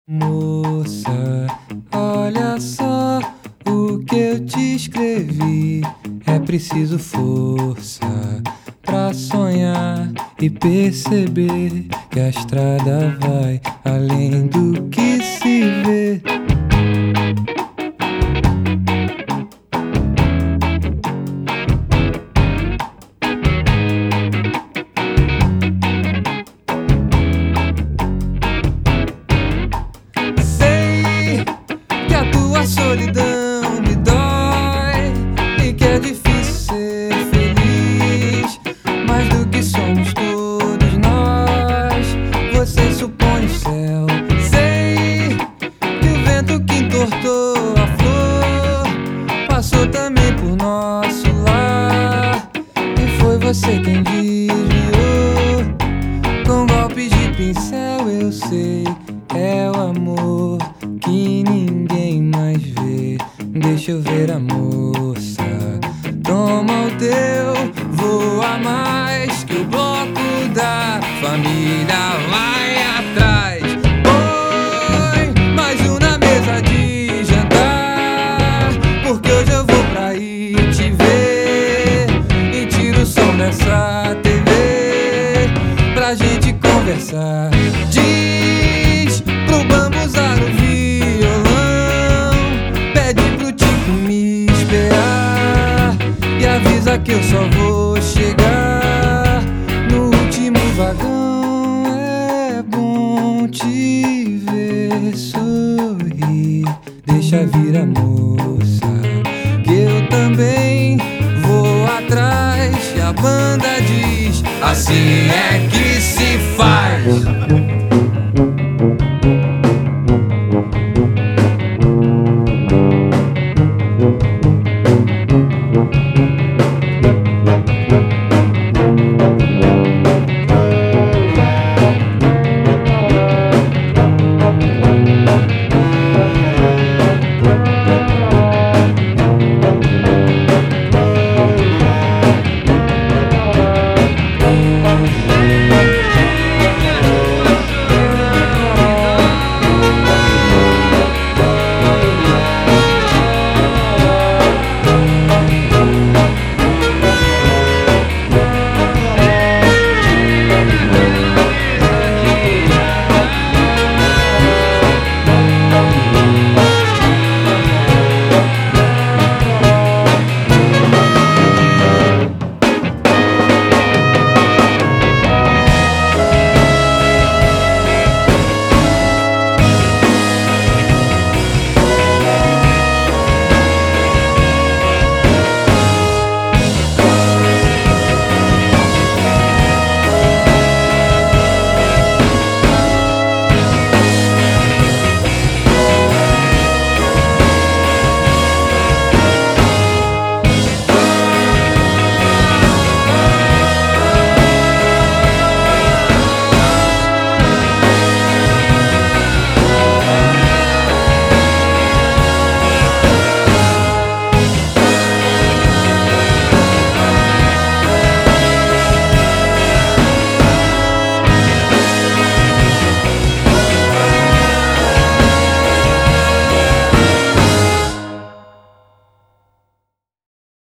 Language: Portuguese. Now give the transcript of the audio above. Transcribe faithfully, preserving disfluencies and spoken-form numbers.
Moça, olha só o que eu te escrevi. É preciso força pra sonhar e perceber que a estrada vai além do que se vê. A solidão me dói e que é difícil ser feliz. Mais do que somos todos nós, você supõe o céu. Sei que o vento que entortou a flor passou também por nosso lar, e foi você quem desviou com golpes de pincel. Eu sei, é o amor que ninguém mais vê. Deixa eu ver a moça, toma o teu, voa mais que o bloco da família vai atrás. Põe mais um na mesa de jantar, porque hoje eu vou pra ir te ver. E tira o som dessa T V pra gente conversar. Diz pro bambu usar o violão, pede pro Tico me esperar e avisa que eu só vou chegar no último vagão. É bom te ver sorrir, deixa vir a moça, que eu também vou atrás. E a banda diz: assim é que se faz.